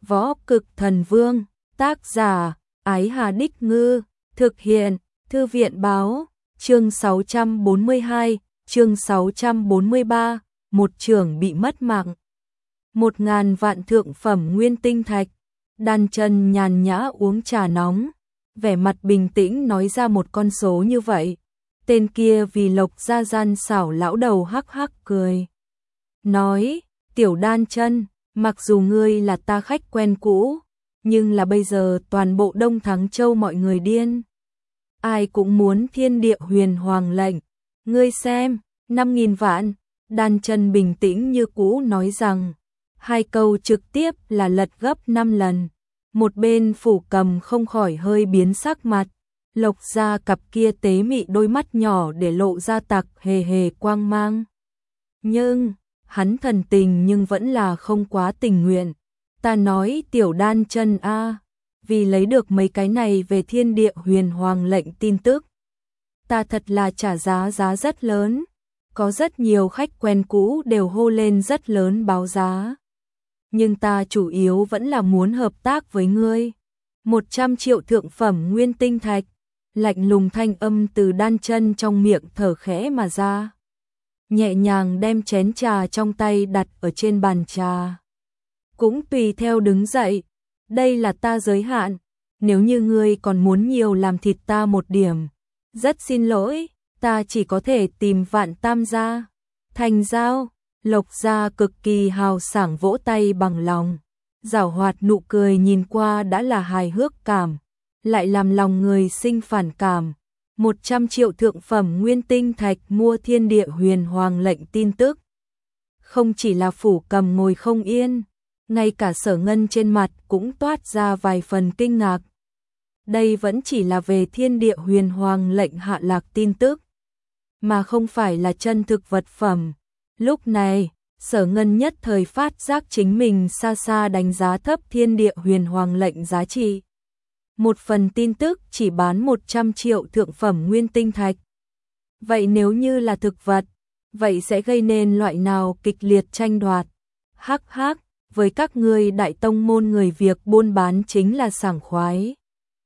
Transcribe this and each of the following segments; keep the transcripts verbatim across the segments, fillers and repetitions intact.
Võ Cực Thần Vương, tác giả, Ái Hà Đích Ngư, thực hiện, Thư viện Báo, chương sáu trăm bốn mươi hai, chương sáu trăm bốn mươi ba, một trưởng bị mất mạng. Một ngàn vạn thượng phẩm nguyên tinh thạch, Đan Chân nhàn nhã uống trà nóng, vẻ mặt bình tĩnh nói ra một con số như vậy. Tên kia vì Lộc Gia gian xảo lão đầu hắc hắc cười. Nói, tiểu Đan Chân, mặc dù ngươi là ta khách quen cũ, nhưng là bây giờ toàn bộ Đông Thắng Châu mọi người điên. Ai cũng muốn thiên địa huyền hoàng lệnh. Ngươi xem, năm nghìn vạn, Đan Chân bình tĩnh như cũ nói rằng, hai câu trực tiếp là lật gấp năm lần. Một bên Phủ Cầm không khỏi hơi biến sắc mặt. Lộc Gia cặp kia tế mị đôi mắt nhỏ để lộ ra tặc hề hề quang mang. Nhưng, hắn thần tình nhưng vẫn là không quá tình nguyện. Ta nói tiểu Đan Chân a, vì lấy được mấy cái này về thiên địa huyền hoàng lệnh tin tức, ta thật là trả giá giá rất lớn. Có rất nhiều khách quen cũ đều hô lên rất lớn báo giá. Nhưng ta chủ yếu vẫn là muốn hợp tác với ngươi. Một trăm triệu thượng phẩm nguyên tinh thạch. Lạnh lùng thanh âm từ Đan Chân trong miệng thở khẽ mà ra. Nhẹ nhàng đem chén trà trong tay đặt ở trên bàn trà. Cũng tùy theo đứng dậy. Đây là ta giới hạn. Nếu như ngươi còn muốn nhiều làm thịt ta một điểm. Rất xin lỗi, ta chỉ có thể tìm Vạn Tam gia. Thành giao, Lộc Gia cực kỳ hào sảng vỗ tay bằng lòng. Giảo hoạt nụ cười nhìn qua đã là hài hước cảm. Lại làm lòng người sinh phản cảm. Một trăm triệu thượng phẩm nguyên tinh thạch mua thiên địa huyền hoàng lệnh tin tức. Không chỉ là Phủ Cầm ngồi không yên, ngay cả Sở Ngân trên mặt cũng toát ra vài phần kinh ngạc. Đây vẫn chỉ là về thiên địa huyền hoàng lệnh hạ lạc tin tức, mà không phải là chân thực vật phẩm. Lúc này, Sở Ngân nhất thời phát giác chính mình xa xa đánh giá thấp thiên địa huyền hoàng lệnh giá trị. Một phần tin tức chỉ bán một trăm triệu thượng phẩm nguyên tinh thạch. Vậy nếu như là thực vật, vậy sẽ gây nên loại nào kịch liệt tranh đoạt? Hắc hắc, với các ngươi đại tông môn người việc buôn bán chính là sảng khoái.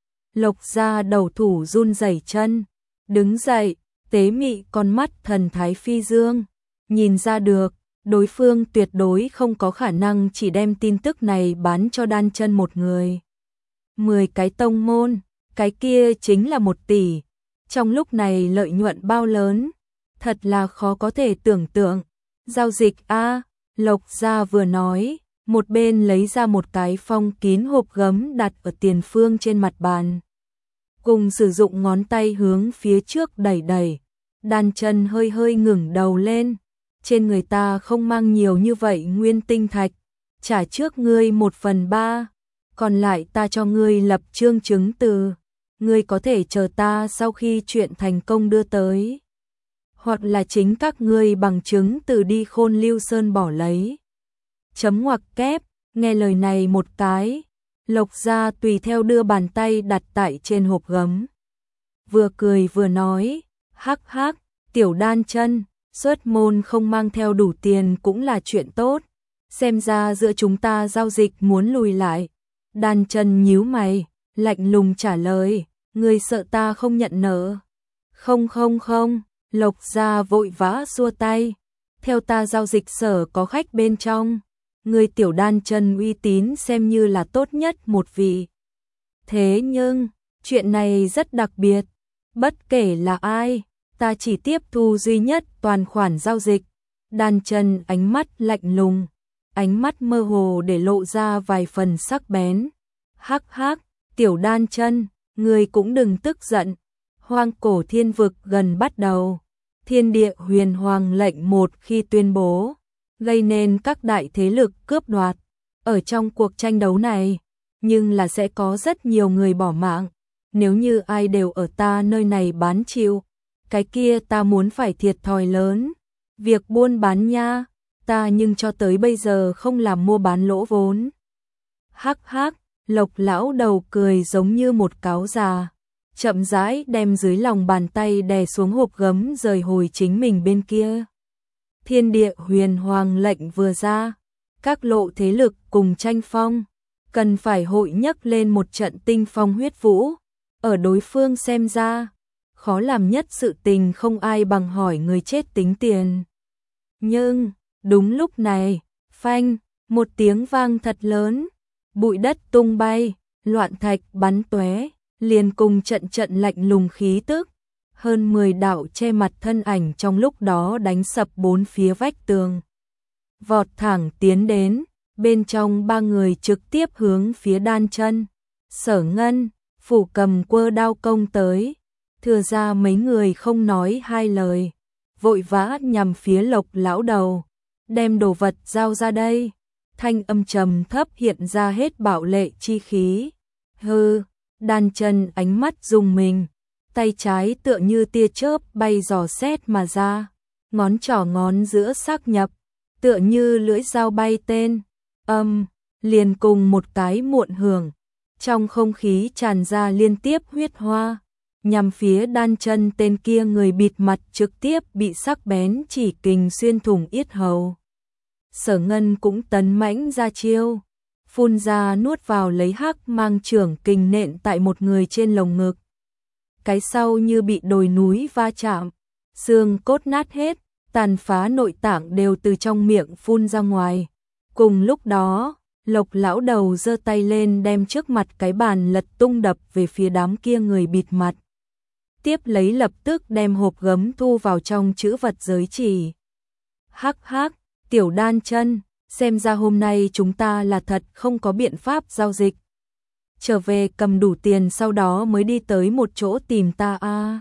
Lộc Gia đầu thủ run rẩy chân, đứng dậy, tế mị con mắt thần thái phi dương. Nhìn ra được, đối phương tuyệt đối không có khả năng chỉ đem tin tức này bán cho Đan Chân một người. Mười cái tông môn, cái kia chính là một tỷ. Trong lúc này lợi nhuận bao lớn, thật là khó có thể tưởng tượng. Giao dịch a, Lộc Gia vừa nói, một bên lấy ra một cái phong kín hộp gấm đặt ở tiền phương trên mặt bàn. Cùng sử dụng ngón tay hướng phía trước đẩy đẩy. Đan Chân hơi hơi ngẩng đầu lên. Trên người ta không mang nhiều như vậy nguyên tinh thạch, trả trước ngươi một phần ba, còn lại ta cho ngươi lập chương chứng từ, ngươi có thể chờ ta sau khi chuyện thành công đưa tới, hoặc là chính các ngươi bằng chứng từ đi Khôn Lưu Sơn bỏ lấy. Chấm ngoặc kép, nghe lời này một cái, Lộc Gia tùy theo đưa bàn tay đặt tại trên hộp gấm. Vừa cười vừa nói, hắc hắc, tiểu Đan Chân, xuất môn không mang theo đủ tiền cũng là chuyện tốt. Xem ra giữa chúng ta giao dịch muốn lùi lại. Đan Chân nhíu mày, lạnh lùng trả lời, ngươi sợ ta không nhận nợ? Không không không, Lộc Gia vội vã xua tay. Theo ta giao dịch sở có khách bên trong. Ngươi tiểu Đan Chân uy tín xem như là tốt nhất một vị. Thế nhưng, chuyện này rất đặc biệt. Bất kể là ai, ta chỉ tiếp thu duy nhất toàn khoản giao dịch. Đan Chân ánh mắt lạnh lùng, ánh mắt mơ hồ để lộ ra vài phần sắc bén. Hắc hắc, tiểu Đan Chân, ngươi cũng đừng tức giận. Hoang cổ thiên vực gần bắt đầu. Thiên địa huyền hoàng lệnh một khi tuyên bố, gây nên các đại thế lực cướp đoạt. Ở trong cuộc tranh đấu này, nhưng là sẽ có rất nhiều người bỏ mạng. Nếu như ai đều ở ta nơi này bán chịu, cái kia ta muốn phải thiệt thòi lớn. Việc buôn bán nha, ta nhưng cho tới bây giờ không làm mua bán lỗ vốn. Hắc hắc, Lộc lão đầu cười giống như một cáo già, chậm rãi đem dưới lòng bàn tay đè xuống hộp gấm rời hồi chính mình bên kia. Thiên địa huyền hoàng lệnh vừa ra, các lộ thế lực cùng tranh phong, cần phải hội nhấc lên một trận tinh phong huyết vũ, ở đối phương xem ra, khó làm nhất sự tình không ai bằng hỏi người chết tính tiền. Nhưng, đúng lúc này, phanh, một tiếng vang thật lớn, bụi đất tung bay, loạn thạch bắn tóe, liền cùng trận trận lạnh lùng khí tức, hơn mười đạo che mặt thân ảnh trong lúc đó đánh sập bốn phía vách tường. Vọt thẳng tiến đến, bên trong ba người trực tiếp hướng phía Đan Chân, Sở Ngân, Phủ Cầm quơ đao công tới, thừa ra mấy người không nói hai lời, vội vã nhằm phía Lộc lão đầu, đem đồ vật giao ra đây. Thanh âm trầm thấp hiện ra hết bạo lệ chi khí. Hừ, Đan Chân ánh mắt rùng mình, tay trái tựa như tia chớp bay dò xét mà ra, ngón trỏ ngón giữa xác nhập, tựa như lưỡi dao bay tên, âm, liền cùng một cái muộn hưởng, trong không khí tràn ra liên tiếp huyết hoa, nhằm phía Đan Chân tên kia người bịt mặt trực tiếp bị sắc bén chỉ kình xuyên thủng yết hầu. Sở Ngân cũng tấn mãnh ra chiêu, phun ra nuốt vào lấy hắc mang trưởng kình nện tại một người trên lồng ngực. Cái sau như bị đồi núi va chạm, xương cốt nát hết, tàn phá nội tạng đều từ trong miệng phun ra ngoài. Cùng lúc đó, Lộc lão đầu giơ tay lên đem trước mặt cái bàn lật tung đập về phía đám kia người bịt mặt. Tiếp lấy lập tức đem hộp gấm thu vào trong trữ vật giới chỉ. Hắc hắc, tiểu Đan Chân, xem ra hôm nay chúng ta là thật không có biện pháp giao dịch. Trở về cầm đủ tiền sau đó mới đi tới một chỗ tìm ta a. À.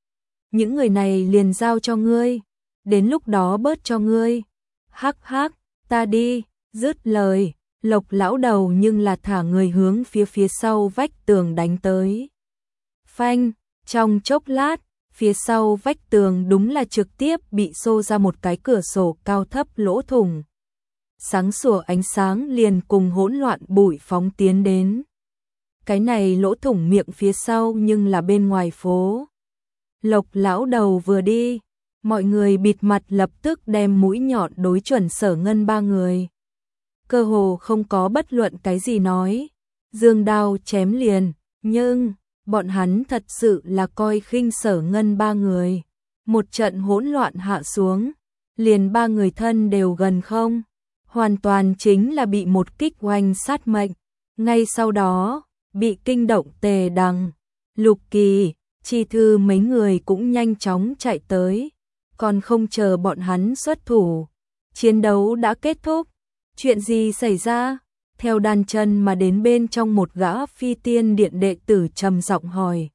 Những người này liền giao cho ngươi, đến lúc đó bớt cho ngươi. Hắc hắc, ta đi, dứt lời, Lộc lão đầu nhưng là thả người hướng phía phía sau vách tường đánh tới. Phanh, trong chốc lát, phía sau vách tường đúng là trực tiếp bị xô ra một cái cửa sổ cao thấp lỗ thủng. Sáng sủa ánh sáng liền cùng hỗn loạn bụi phóng tiến đến. Cái này lỗ thủng miệng phía sau nhưng là bên ngoài phố. Lộc lão đầu vừa đi, mọi người bịt mặt lập tức đem mũi nhọn đối chuẩn Sở Ngân ba người. Cơ hồ không có bất luận cái gì nói, dương đao chém liền, nhưng bọn hắn thật sự là coi khinh Sở Ngân ba người. Một trận hỗn loạn hạ xuống, liền ba người thân đều gần không, hoàn toàn chính là bị một kích oanh sát mệnh. Ngay sau đó, bị kinh động Tề Đằng, Lục Kỳ, Chi Thư mấy người cũng nhanh chóng chạy tới, còn không chờ bọn hắn xuất thủ. Chiến đấu đã kết thúc. Chuyện gì xảy ra? Theo Đan Chân mà đến bên trong một gã Phi Tiên Điện đệ tử trầm giọng hỏi.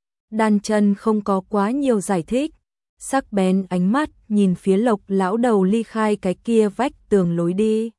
Đan Chân không có quá nhiều giải thích, sắc bén ánh mắt nhìn phía Lộc lão đầu ly khai cái kia vách tường lối đi.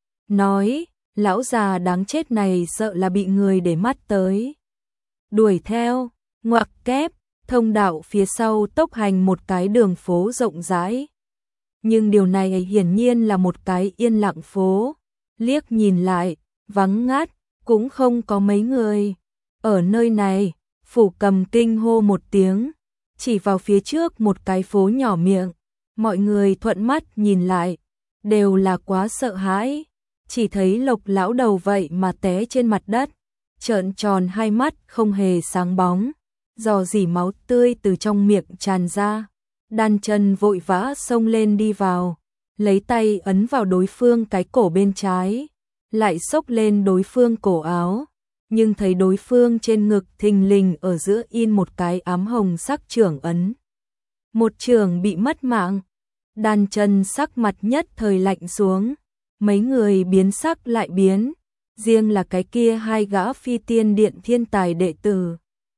Nói, lão già đáng chết này sợ là bị người để mắt tới. Đuổi theo, ngoặc kép, thông đạo phía sau tốc hành một cái đường phố rộng rãi. Nhưng điều này hiển nhiên là một cái yên lặng phố, liếc nhìn lại, vắng ngắt, cũng không có mấy người. Ở nơi này, Phủ Cầm kinh hô một tiếng, chỉ vào phía trước một cái phố nhỏ miệng, mọi người thuận mắt nhìn lại, đều là quá sợ hãi, chỉ thấy Lộc lão đầu vậy mà té trên mặt đất, trợn tròn hai mắt không hề sáng bóng, rò rỉ máu tươi từ trong miệng tràn ra. Đan Chân vội vã xông lên đi vào, lấy tay ấn vào đối phương cái cổ bên trái, lại xốc lên đối phương cổ áo, nhưng thấy đối phương trên ngực thình lình ở giữa in một cái ám hồng sắc trưởng ấn. Một trưởng bị mất mạng, Đan Chân sắc mặt nhất thời lạnh xuống, mấy người biến sắc lại biến, riêng là cái kia hai gã Phi Tiên Điện thiên tài đệ tử.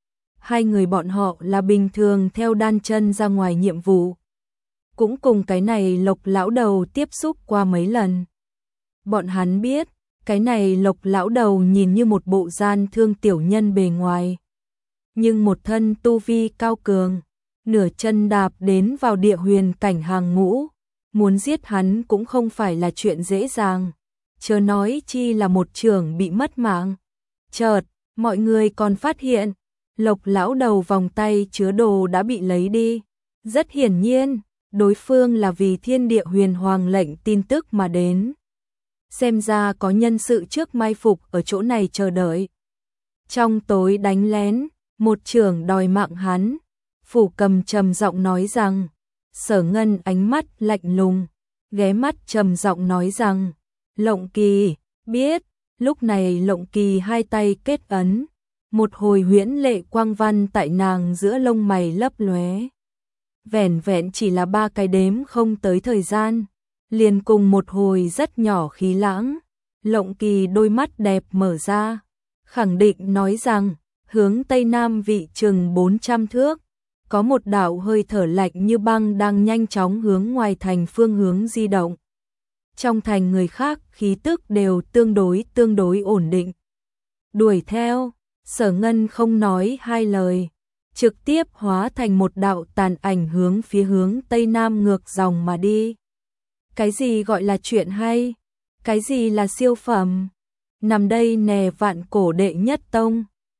Hai người bọn họ là bình thường theo Đan Chân ra ngoài nhiệm vụ. Cũng cùng cái này Lộc lão đầu tiếp xúc qua mấy lần. Bọn hắn biết, cái này Lộc lão đầu nhìn như một bộ gian thương tiểu nhân bề ngoài. Nhưng một thân tu vi cao cường, nửa chân đạp đến vào địa huyền cảnh hàng ngũ. Muốn giết hắn cũng không phải là chuyện dễ dàng. Chớ nói chi là một trưởng bị mất mạng. Chợt, mọi người còn phát hiện, Lộc lão đầu vòng tay chứa đồ đã bị lấy đi. Rất hiển nhiên, đối phương là vì thiên địa huyền hoàng lệnh tin tức mà đến. xem ra có nhân sự trước mai phục ở chỗ này chờ đợi. Trong tối đánh lén, một trưởng đòi mạng hắn, Phủ Cầm trầm giọng nói rằng, Sở Ngân ánh mắt lạnh lùng, ghé mắt trầm giọng nói rằng, Lộng Kỳ, biết. Lúc này Lộng Kỳ hai tay kết ấn, một hồi huyễn lệ quang văn tại nàng giữa lông mày lấp lóe. Vẻn vẹn chỉ là ba cái đếm không tới thời gian, liền cùng một hồi rất nhỏ khí lãng, Lộng Kỳ đôi mắt đẹp mở ra, khẳng định nói rằng, hướng tây nam vị chừng bốn trăm thước, có một đạo hơi thở lạnh như băng đang nhanh chóng hướng ngoài thành phương hướng di động. Trong thành người khác khí tức đều tương đối tương đối ổn định. Đuổi theo, Sở Ngân không nói hai lời, trực tiếp hóa thành một đạo tàn ảnh hướng phía hướng tây nam ngược dòng mà đi. Cái gì gọi là chuyện hay? Cái gì là siêu phẩm? Nằm đây nè vạn cổ đệ nhất tông,